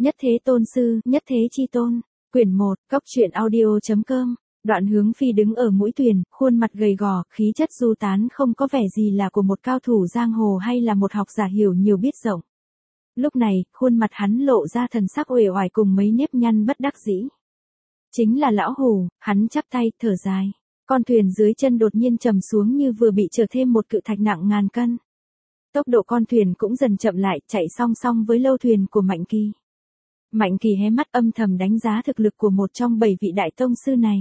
Nhất thế tôn sư, nhất thế chi tôn. Quyển 1, Cốc truyện audio.com. Đoạn Hướng Phi đứng ở mũi thuyền, khuôn mặt gầy gò, khí chất du tán không có vẻ gì là của một cao thủ giang hồ hay là một học giả hiểu nhiều biết rộng. Lúc này, khuôn mặt hắn lộ ra thần sắc uể oải cùng mấy nếp nhăn bất đắc dĩ. Chính là lão Hù, hắn chắp tay, thở dài. Con thuyền dưới chân đột nhiên trầm xuống như vừa bị trở thêm một cự thạch nặng ngàn cân. Tốc độ con thuyền cũng dần chậm lại, chạy song song với lâu thuyền của Mạnh Kỳ. Mạnh Kỳ hé mắt âm thầm đánh giá thực lực của một trong 7 vị đại tông sư này.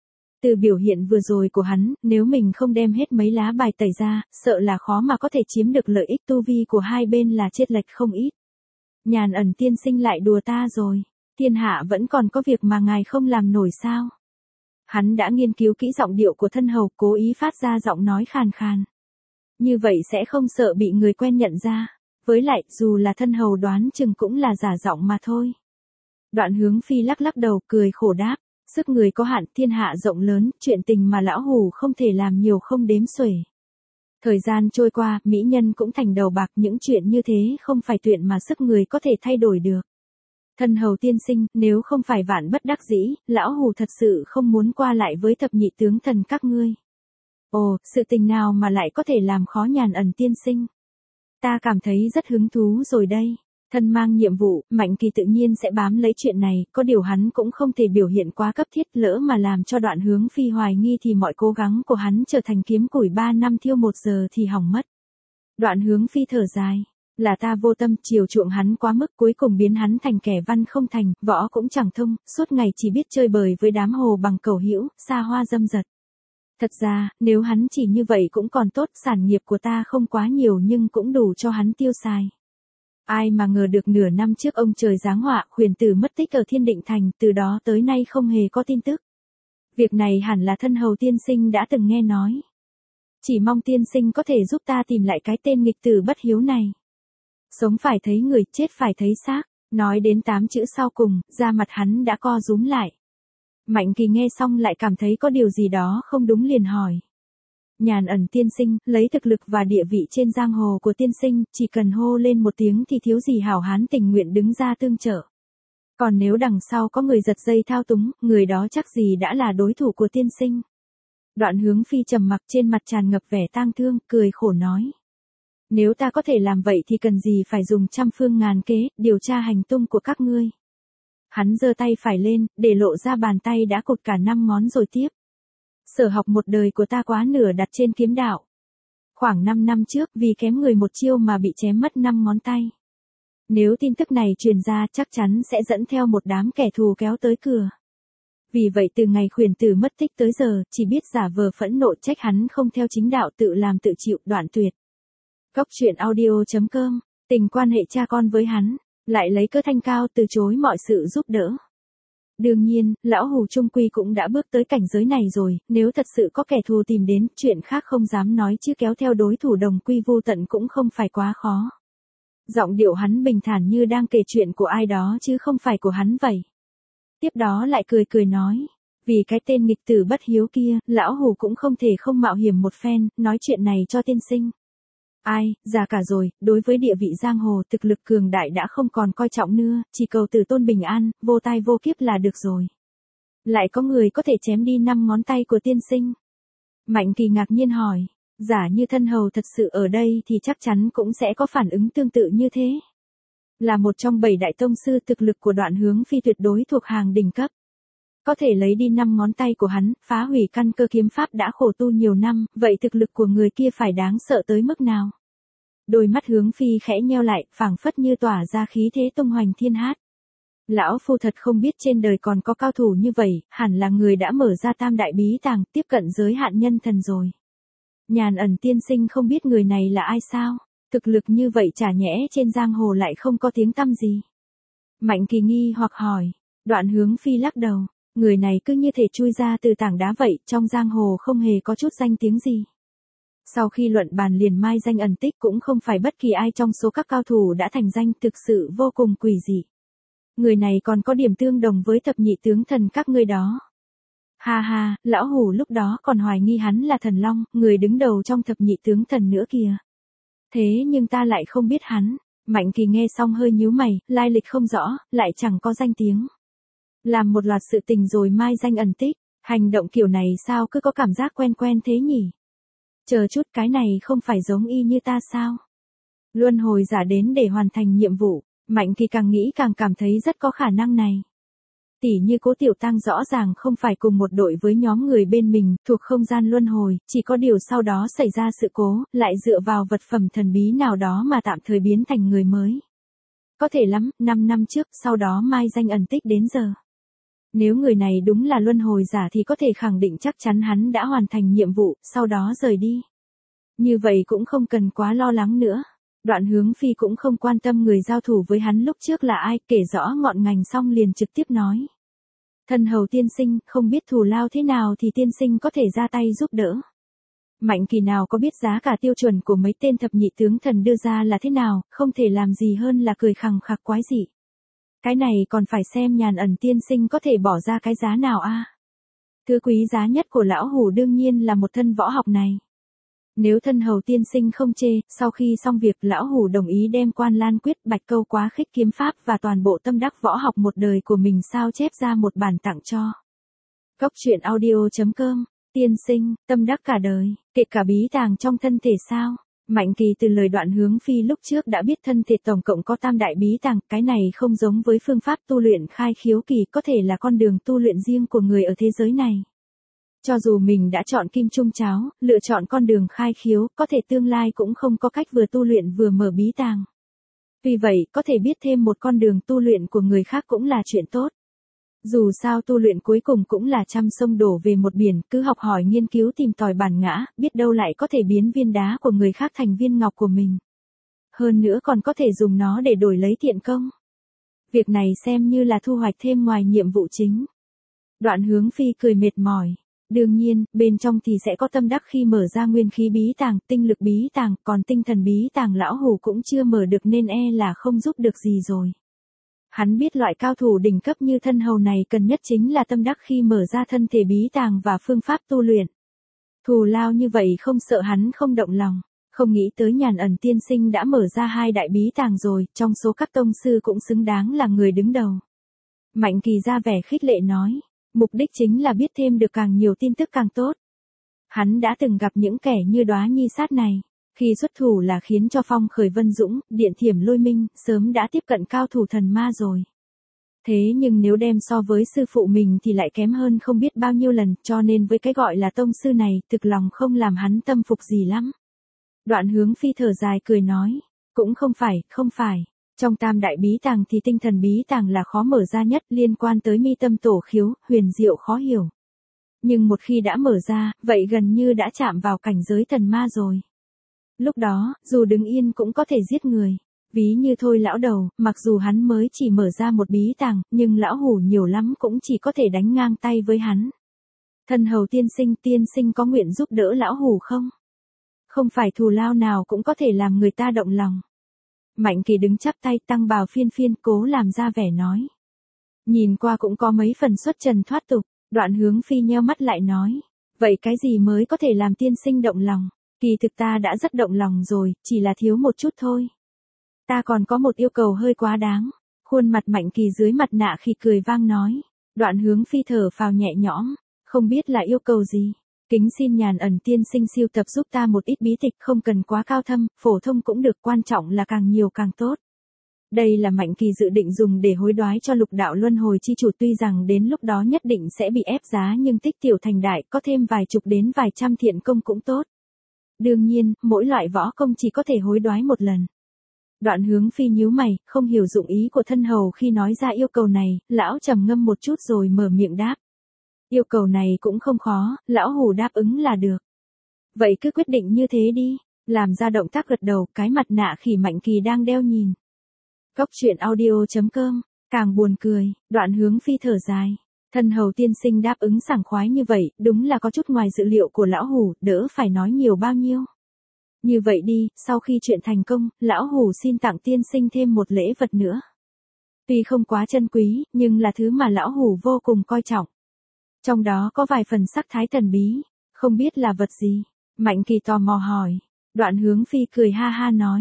Từ biểu hiện vừa rồi của hắn, nếu mình không đem hết mấy lá bài tẩy ra, sợ là khó mà có thể chiếm được lợi ích tu vi của hai bên là chênh lệch không ít. Nhàn Ẩn tiên sinh lại đùa ta rồi, thiên hạ vẫn còn có việc mà ngài không làm nổi sao? Hắn đã nghiên cứu kỹ giọng điệu của thân hầu, cố ý phát ra giọng nói khàn khàn. Như vậy sẽ không sợ bị người quen nhận ra. Với lại, dù là thân hầu đoán chừng cũng là giả giọng mà thôi. Đoạn Hướng Phi lắc lắc đầu, cười khổ đáp. Sức người có hạn, thiên hạ rộng lớn, chuyện tình mà lão Hù không thể làm nhiều không đếm xuể. Thời gian trôi qua, mỹ nhân cũng thành đầu bạc, những chuyện như thế không phải chuyện mà sức người có thể thay đổi được. Thân hầu tiên sinh, nếu không phải vạn bất đắc dĩ, lão Hù thật sự không muốn qua lại với thập nhị tướng thần các ngươi. Ồ, sự tình nào mà lại có thể làm khó Nhàn Ẩn tiên sinh? Ta cảm thấy rất hứng thú rồi đây. Thân mang nhiệm vụ, Mạnh Kỳ tự nhiên sẽ bám lấy chuyện này, có điều hắn cũng không thể biểu hiện quá cấp thiết, lỡ mà làm cho Đoạn Hướng Phi hoài nghi thì mọi cố gắng của hắn trở thành kiếm củi 3 năm thiêu 1 giờ thì hỏng mất. Đoạn Hướng Phi thở dài, là ta vô tâm chiều chuộng hắn quá mức, cuối cùng biến hắn thành kẻ văn không thành, võ cũng chẳng thông, suốt ngày chỉ biết chơi bời với đám hồ bằng cầu hữu, xa hoa dâm dật. Thật ra, nếu hắn chỉ như vậy cũng còn tốt, sản nghiệp của ta không quá nhiều nhưng cũng đủ cho hắn tiêu xài. Ai mà ngờ được nửa năm trước ông trời giáng họa, Huyền Tử mất tích ở Thiên Định Thành, từ đó tới nay không hề có tin tức. Việc này hẳn là thân hầu tiên sinh đã từng nghe nói. Chỉ mong tiên sinh có thể giúp ta tìm lại cái tên nghịch tử bất hiếu này. Sống phải thấy người, chết phải thấy xác. Nói đến 8 chữ sau cùng, da mặt hắn đã co rúm lại. Mạnh Kỳ nghe xong lại cảm thấy có điều gì đó không đúng liền hỏi. Nhàn Ẩn tiên sinh, lấy thực lực và địa vị trên giang hồ của tiên sinh, chỉ cần hô lên một tiếng thì thiếu gì hảo hán tình nguyện đứng ra tương trợ. Còn nếu đằng sau có người giật dây thao túng, người đó chắc gì đã là đối thủ của tiên sinh. Đoạn Hướng Phi trầm mặc, trên mặt tràn ngập vẻ tang thương, cười khổ nói. Nếu ta có thể làm vậy thì cần gì phải dùng trăm phương ngàn kế, điều tra hành tung của các ngươi. Hắn giơ tay phải lên, để lộ ra bàn tay đã cột cả 5 ngón rồi tiếp. Sở học một đời của ta quá nửa đặt trên kiếm đạo. Khoảng 5 năm trước, vì kém người một chiêu mà bị chém mất 5 ngón tay. Nếu tin tức này truyền ra chắc chắn sẽ dẫn theo một đám kẻ thù kéo tới cửa. Vì vậy từ ngày Huyền Tử mất tích tới giờ, chỉ biết giả vờ phẫn nộ trách hắn không theo chính đạo, tự làm tự chịu, đoạn tuyệt. Cốc truyện audio.com, tình quan hệ cha con với hắn, lại lấy cớ thanh cao từ chối mọi sự giúp đỡ. Đương nhiên, lão Hù trung quy cũng đã bước tới cảnh giới này rồi, nếu thật sự có kẻ thù tìm đến, chuyện khác không dám nói chứ kéo theo đối thủ đồng quy vô tận cũng không phải quá khó. Giọng điệu hắn bình thản như đang kể chuyện của ai đó chứ không phải của hắn vậy. Tiếp đó lại cười cười nói, vì cái tên nghịch tử bất hiếu kia, lão Hù cũng không thể không mạo hiểm một phen, nói chuyện này cho tiên sinh. Ai, già cả rồi, đối với địa vị giang hồ, thực lực cường đại đã không còn coi trọng nữa, chỉ cầu tử tôn bình an, vô tai vô kiếp là được rồi. Lại có người có thể chém đi 5 ngón tay của tiên sinh. Mạnh Kỳ ngạc nhiên hỏi, giả như thân hầu thật sự ở đây thì chắc chắn cũng sẽ có phản ứng tương tự như thế. Là một trong 7 đại tông sư, thực lực của Đoạn Hướng Phi tuyệt đối thuộc hàng đỉnh cấp. Có thể lấy đi 5 ngón tay của hắn, phá hủy căn cơ kiếm pháp đã khổ tu nhiều năm, vậy thực lực của người kia phải đáng sợ tới mức nào? Đôi mắt Hướng Phi khẽ nheo lại, phảng phất như tỏa ra khí thế tung hoành thiên hát. Lão phu thật không biết trên đời còn có cao thủ như vậy, hẳn là người đã mở ra tam đại bí tàng, tiếp cận giới hạn nhân thần rồi. Nhàn Ẩn tiên sinh không biết người này là ai sao? Thực lực như vậy chả nhẽ trên giang hồ lại không có tiếng tăm gì? Mạnh Kỳ nghi hoặc hỏi. Đoạn Hướng Phi lắc đầu. Người này cứ như thể chui ra từ tảng đá vậy, trong giang hồ không hề có chút danh tiếng gì. Sau khi luận bàn liền mai danh ẩn tích, cũng không phải bất kỳ ai trong số các cao thủ đã thành danh, thực sự vô cùng quỷ dị. Người này còn có điểm tương đồng với thập nhị tướng thần các ngươi đó. Ha ha, lão Hù lúc đó còn hoài nghi hắn là thần long, người đứng đầu trong thập nhị tướng thần nữa kìa. Thế nhưng ta lại không biết hắn. Mạnh Kỳ nghe xong hơi nhíu mày, lai lịch không rõ, lại chẳng có danh tiếng. Làm một loạt sự tình rồi mai danh ẩn tích, hành động kiểu này sao cứ có cảm giác quen quen thế nhỉ? Chờ chút, cái này không phải giống y như ta sao? Luân hồi giả đến để hoàn thành nhiệm vụ, Mạnh Kỳ càng nghĩ càng cảm thấy rất có khả năng này. Tỉ như Cố Tiểu Tăng rõ ràng không phải cùng một đội với nhóm người bên mình, thuộc không gian luân hồi, chỉ có điều sau đó xảy ra sự cố, lại dựa vào vật phẩm thần bí nào đó mà tạm thời biến thành người mới. Có thể lắm, 5 năm trước, sau đó mai danh ẩn tích đến giờ. Nếu người này đúng là luân hồi giả thì có thể khẳng định chắc chắn hắn đã hoàn thành nhiệm vụ, sau đó rời đi. Như vậy cũng không cần quá lo lắng nữa. Đoạn Hướng Phi cũng không quan tâm người giao thủ với hắn lúc trước là ai, kể rõ ngọn ngành xong liền trực tiếp nói. Thân hầu tiên sinh, không biết thù lao thế nào thì tiên sinh có thể ra tay giúp đỡ. Mạnh Kỳ nào có biết giá cả tiêu chuẩn của mấy tên thập nhị tướng thần đưa ra là thế nào, không thể làm gì hơn là cười khằng khặc quái dị. Cái này còn phải xem Nhàn Ẩn tiên sinh có thể bỏ ra cái giá nào a. Thứ quý giá nhất của lão hủ đương nhiên là một thân võ học này. Nếu thân hầu tiên sinh không chê, sau khi xong việc lão hủ đồng ý đem Quan Lan Quyết, Bạch Câu Quá Khích kiếm pháp và toàn bộ tâm đắc võ học một đời của mình sao chép ra một bản tặng cho. Cốc truyện audio.com, tiên sinh, tâm đắc cả đời, kể cả bí tàng trong thân thể sao? Mạnh Kỳ từ lời Đoạn Hướng Phi lúc trước đã biết thân thể tổng cộng có tam đại bí tàng, cái này không giống với phương pháp tu luyện khai khiếu kỳ, có thể là con đường tu luyện riêng của người ở thế giới này. Cho dù mình đã chọn kim trung cháo, lựa chọn con đường khai khiếu, có thể tương lai cũng không có cách vừa tu luyện vừa mở bí tàng. Vì vậy, có thể biết thêm một con đường tu luyện của người khác cũng là chuyện tốt. Dù sao tu luyện cuối cùng cũng là trăm sông đổ về một biển, cứ học hỏi nghiên cứu tìm tòi bản ngã, biết đâu lại có thể biến viên đá của người khác thành viên ngọc của mình. Hơn nữa còn có thể dùng nó để đổi lấy thiện công. Việc này xem như là thu hoạch thêm ngoài nhiệm vụ chính. Đoạn Hướng Phi cười mệt mỏi. Đương nhiên, bên trong thì sẽ có tâm đắc khi mở ra nguyên khí bí tàng, tinh lực bí tàng, còn tinh thần bí tàng lão hủ cũng chưa mở được nên là không giúp được gì rồi. Hắn biết loại cao thủ đỉnh cấp như thân hầu này cần nhất chính là tâm đắc khi mở ra thân thể bí tàng và phương pháp tu luyện. Thù lao như vậy không sợ hắn không động lòng, không nghĩ tới Nhàn Ẩn tiên sinh đã mở ra 2 đại bí tàng rồi, trong số các tông sư cũng xứng đáng là người đứng đầu. Mạnh Kỳ ra vẻ khích lệ nói. Mục đích chính là biết thêm được càng nhiều tin tức càng tốt. Hắn đã từng gặp những kẻ như Đóa Nhi Sát này, khi xuất thủ là khiến cho Phong Khởi Vân Dũng, Điện Thiểm Lôi Minh, sớm đã tiếp cận cao thủ thần ma rồi. Thế nhưng nếu đem so với sư phụ mình thì lại kém hơn không biết bao nhiêu lần, cho nên với cái gọi là tông sư này, thực lòng không làm hắn tâm phục gì lắm. Đoạn Hướng Phi thở dài cười nói, cũng không phải. Trong tam đại bí tàng thì tinh thần bí tàng là khó mở ra nhất, liên quan tới mi tâm tổ khiếu, huyền diệu khó hiểu. Nhưng một khi đã mở ra, vậy gần như đã chạm vào cảnh giới thần ma rồi. Lúc đó, dù đứng yên cũng có thể giết người. Ví như Thôi lão đầu, mặc dù hắn mới chỉ mở ra một bí tàng, nhưng lão hủ nhiều lắm cũng chỉ có thể đánh ngang tay với hắn. Thân hầu tiên sinh có nguyện giúp đỡ lão hủ không? Không phải thù lao nào cũng có thể làm người ta động lòng. Mạnh Kỳ đứng chắp tay tăng bào phiên cố làm ra vẻ nói. Nhìn qua cũng có mấy phần xuất trần thoát tục, Đoạn Hướng Phi nheo mắt lại nói. Vậy cái gì mới có thể làm tiên sinh động lòng? Kỳ thực ta đã rất động lòng rồi, chỉ là thiếu một chút thôi. Ta còn có một yêu cầu hơi quá đáng. Khuôn mặt Mạnh Kỳ dưới mặt nạ khi cười vang nói. Đoạn Hướng Phi thở phào nhẹ nhõm, không biết là yêu cầu gì. Kính xin Nhàn Ẩn tiên sinh siêu tập giúp ta một ít bí tịch, không cần quá cao thâm, phổ thông cũng được, quan trọng là càng nhiều càng tốt. Đây là Mạnh Kỳ dự định dùng để hối đoái cho Lục Đạo Luân Hồi chi chủ, tuy rằng đến lúc đó nhất định sẽ bị ép giá nhưng tích tiểu thành đại, có thêm vài chục đến vài trăm thiện công cũng tốt. Đương nhiên, mỗi loại võ công chỉ có thể hối đoái một lần. Đoạn Hướng Phi nhíu mày, không hiểu dụng ý của thân hầu khi nói ra yêu cầu này, lão trầm ngâm một chút rồi mở miệng đáp. Yêu cầu này cũng không khó, lão hủ đáp ứng là được. Vậy cứ quyết định như thế đi, làm ra động tác gật đầu, cái mặt nạ khỉ Mạnh Kỳ đang đeo nhìn. Cốc truyện audio.com, càng buồn cười, Đoạn Hướng Phi thở dài. Thân hầu tiên sinh đáp ứng sảng khoái như vậy, đúng là có chút ngoài dự liệu của lão hủ, đỡ phải nói nhiều bao nhiêu. Như vậy đi, sau khi chuyện thành công, lão hủ xin tặng tiên sinh thêm một lễ vật nữa. Tuy không quá chân quý, nhưng là thứ mà lão hủ vô cùng coi trọng. Trong đó có vài phần sắc thái thần bí, không biết là vật gì. Mạnh Kỳ tò mò hỏi. Đoạn Hướng Phi cười ha ha nói.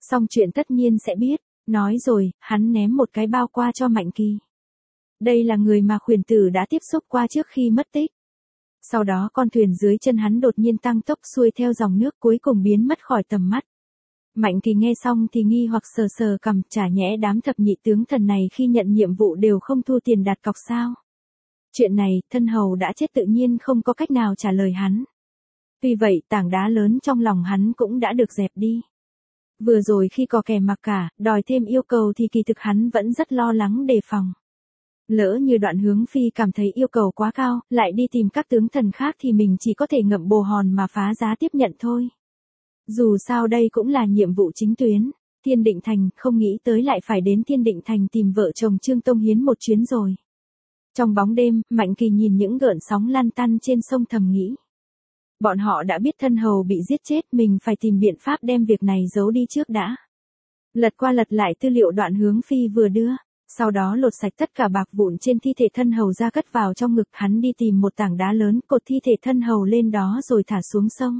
Xong chuyện tất nhiên sẽ biết, nói rồi, hắn ném một cái bao qua cho Mạnh Kỳ. Đây là người mà khuyển tử đã tiếp xúc qua trước khi mất tích. Sau đó con thuyền dưới chân hắn đột nhiên tăng tốc xuôi theo dòng nước cuối cùng biến mất khỏi tầm mắt. Mạnh Kỳ nghe xong thì nghi hoặc sờ sờ cằm, chả nhẽ đám thập nhị tướng thần này khi nhận nhiệm vụ đều không thu tiền đặt cọc sao? Chuyện này, thân hầu đã chết tự nhiên không có cách nào trả lời hắn. Tuy vậy tảng đá lớn trong lòng hắn cũng đã được dẹp đi. Vừa rồi khi có kẻ mặc cả, đòi thêm yêu cầu thì kỳ thực hắn vẫn rất lo lắng đề phòng. Lỡ như Đoạn Hướng Phi cảm thấy yêu cầu quá cao, lại đi tìm các tướng thần khác thì mình chỉ có thể ngậm bồ hòn mà phá giá tiếp nhận thôi. Dù sao đây cũng là nhiệm vụ chính tuyến, Thiên Định Thành không nghĩ tới lại phải đến Thiên Định Thành tìm vợ chồng Trương Tông Hiến một chuyến rồi. Trong bóng đêm, Mạnh Kỳ nhìn những gợn sóng lăn tăn trên sông thầm nghĩ. Bọn họ đã biết thân hầu bị giết chết, mình phải tìm biện pháp đem việc này giấu đi trước đã. Lật qua lật lại tư liệu Đoạn Hướng Phi vừa đưa, sau đó lột sạch tất cả bạc vụn trên thi thể thân hầu ra cất vào trong ngực, hắn đi tìm một tảng đá lớn cột thi thể thân hầu lên đó rồi thả xuống sông.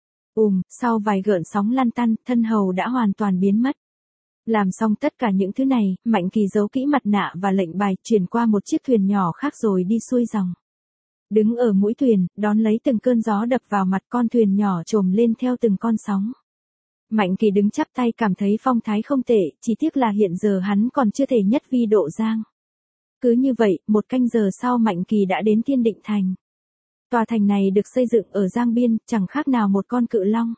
Sau vài gợn sóng lăn tăn, thân hầu đã hoàn toàn biến mất. Làm xong tất cả những thứ này, Mạnh Kỳ giấu kỹ mặt nạ và lệnh bài, chuyển qua một chiếc thuyền nhỏ khác rồi đi xuôi dòng. Đứng ở mũi thuyền, đón lấy từng cơn gió đập vào mặt, con thuyền nhỏ trồm lên theo từng con sóng. Mạnh Kỳ đứng chắp tay cảm thấy phong thái không tệ, chỉ tiếc là hiện giờ hắn còn chưa thể nhất vi độ giang. Cứ như vậy, 1 canh giờ sau Mạnh Kỳ đã đến Thiên Định Thành. Tòa thành này được xây dựng ở Giang Biên, chẳng khác nào một con cự long.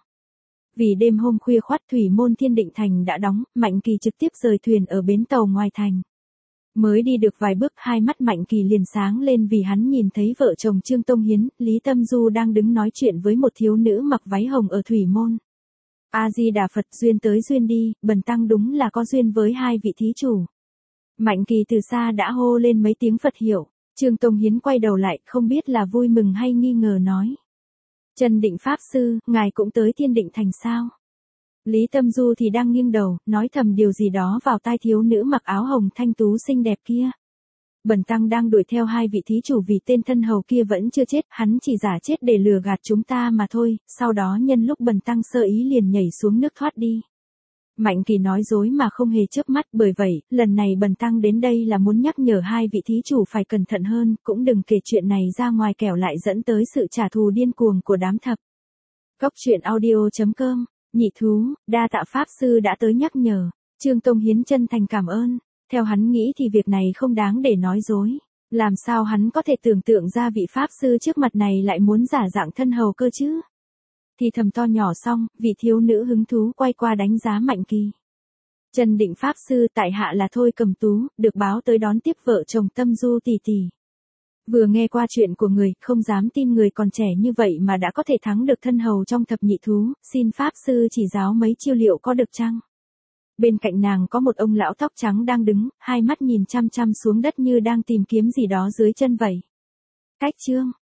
Vì đêm hôm khuya khoắt thủy môn Thiên Định Thành đã đóng, Mạnh Kỳ trực tiếp rời thuyền ở bến tàu ngoài thành. Mới đi được vài bước, hai mắt Mạnh Kỳ liền sáng lên vì hắn nhìn thấy vợ chồng Trương Tông Hiến, Lý Tâm Du đang đứng nói chuyện với một thiếu nữ mặc váy hồng ở thủy môn. A Di Đà Phật, duyên tới duyên đi, bần tăng đúng là có duyên với hai vị thí chủ. Mạnh Kỳ từ xa đã hô lên mấy tiếng Phật hiệu. Trương Tông Hiến quay đầu lại, không biết là vui mừng hay nghi ngờ nói. Trần Định Pháp Sư, ngài cũng tới Thiên Định Thành sao? Lý Tâm Du thì đang nghiêng đầu, nói thầm điều gì đó vào tai thiếu nữ mặc áo hồng thanh tú xinh đẹp kia. Bần tăng đang đuổi theo hai vị thí chủ vì tên thân hầu kia vẫn chưa chết, hắn chỉ giả chết để lừa gạt chúng ta mà thôi, sau đó nhân lúc bần tăng sơ ý liền nhảy xuống nước thoát đi. Mạnh Kỳ nói dối mà không hề chớp mắt, bởi vậy, lần này bần tăng đến đây là muốn nhắc nhở hai vị thí chủ phải cẩn thận hơn, cũng đừng kể chuyện này ra ngoài kẻo lại dẫn tới sự trả thù điên cuồng của đám thập. Cốc truyện audio.com, nhị thú, đa tạ Pháp Sư đã tới nhắc nhở. Trương Tông Hiến chân thành cảm ơn, theo hắn nghĩ thì việc này không đáng để nói dối. Làm sao hắn có thể tưởng tượng ra vị Pháp Sư trước mặt này lại muốn giả dạng thân hầu cơ chứ? Thì thầm to nhỏ xong, vị thiếu nữ hứng thú quay qua đánh giá Mạnh Kỳ. Trần Định Pháp Sư, tại hạ là Thôi Cầm Tú, được báo tới đón tiếp vợ chồng Tâm Du tỷ tỷ. Vừa nghe qua chuyện của người, không dám tin người còn trẻ như vậy mà đã có thể thắng được thân hầu trong thập nhị thú, xin Pháp Sư chỉ giáo mấy chiêu liệu có được chăng? Bên cạnh nàng có một ông lão tóc trắng đang đứng, hai mắt nhìn chăm chăm xuống đất như đang tìm kiếm gì đó dưới chân vậy. Cách chương